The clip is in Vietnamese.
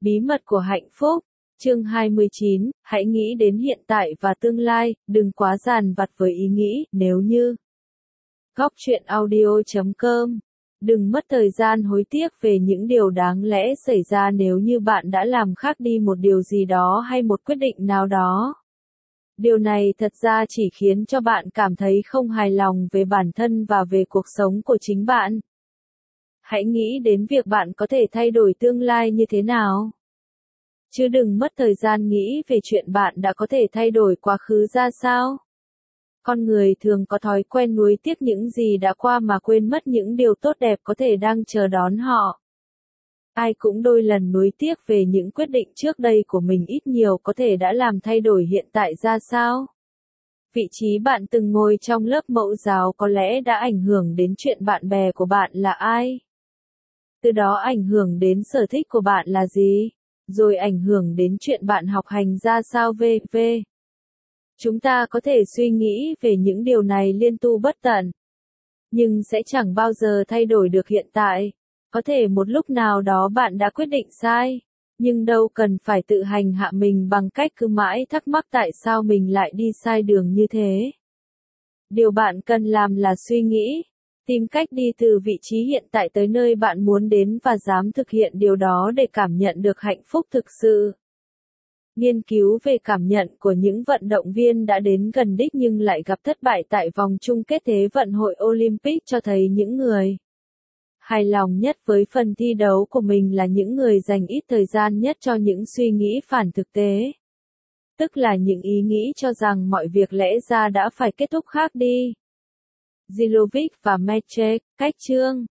Bí mật của hạnh phúc. Chương 29, hãy nghĩ đến hiện tại và tương lai, đừng quá dằn vặt với ý nghĩ, nếu như. Góc truyện audio.com. Đừng mất thời gian hối tiếc về những điều đáng lẽ xảy ra nếu như bạn đã làm khác đi một điều gì đó hay một quyết định nào đó. Điều này thật ra chỉ khiến cho bạn cảm thấy không hài lòng về bản thân và về cuộc sống của chính bạn. Hãy nghĩ đến việc bạn có thể thay đổi tương lai như thế nào. Chứ đừng mất thời gian nghĩ về chuyện bạn đã có thể thay đổi quá khứ ra sao. Con người thường có thói quen nuối tiếc những gì đã qua mà quên mất những điều tốt đẹp có thể đang chờ đón họ. Ai cũng đôi lần nuối tiếc về những quyết định trước đây của mình ít nhiều có thể đã làm thay đổi hiện tại ra sao. Vị trí bạn từng ngồi trong lớp mẫu giáo có lẽ đã ảnh hưởng đến chuyện bạn bè của bạn là ai. Từ đó ảnh hưởng đến sở thích của bạn là gì, rồi ảnh hưởng đến chuyện bạn học hành ra sao v.v. Chúng ta có thể suy nghĩ về những điều này liên tu bất tận, nhưng sẽ chẳng bao giờ thay đổi được hiện tại. Có thể một lúc nào đó bạn đã quyết định sai, nhưng đâu cần phải tự hành hạ mình bằng cách cứ mãi thắc mắc tại sao mình lại đi sai đường như thế. Điều bạn cần làm là suy nghĩ, tìm cách đi từ vị trí hiện tại tới nơi bạn muốn đến và dám thực hiện điều đó để cảm nhận được hạnh phúc thực sự. Nghiên cứu về cảm nhận của những vận động viên đã đến gần đích nhưng lại gặp thất bại tại vòng chung kết Thế vận hội Olympic cho thấy những người hài lòng nhất với phần thi đấu của mình là những người dành ít thời gian nhất cho những suy nghĩ phản thực tế. Tức là những ý nghĩ cho rằng mọi việc lẽ ra đã phải kết thúc khác đi. Zilovic và Mechek, cách chương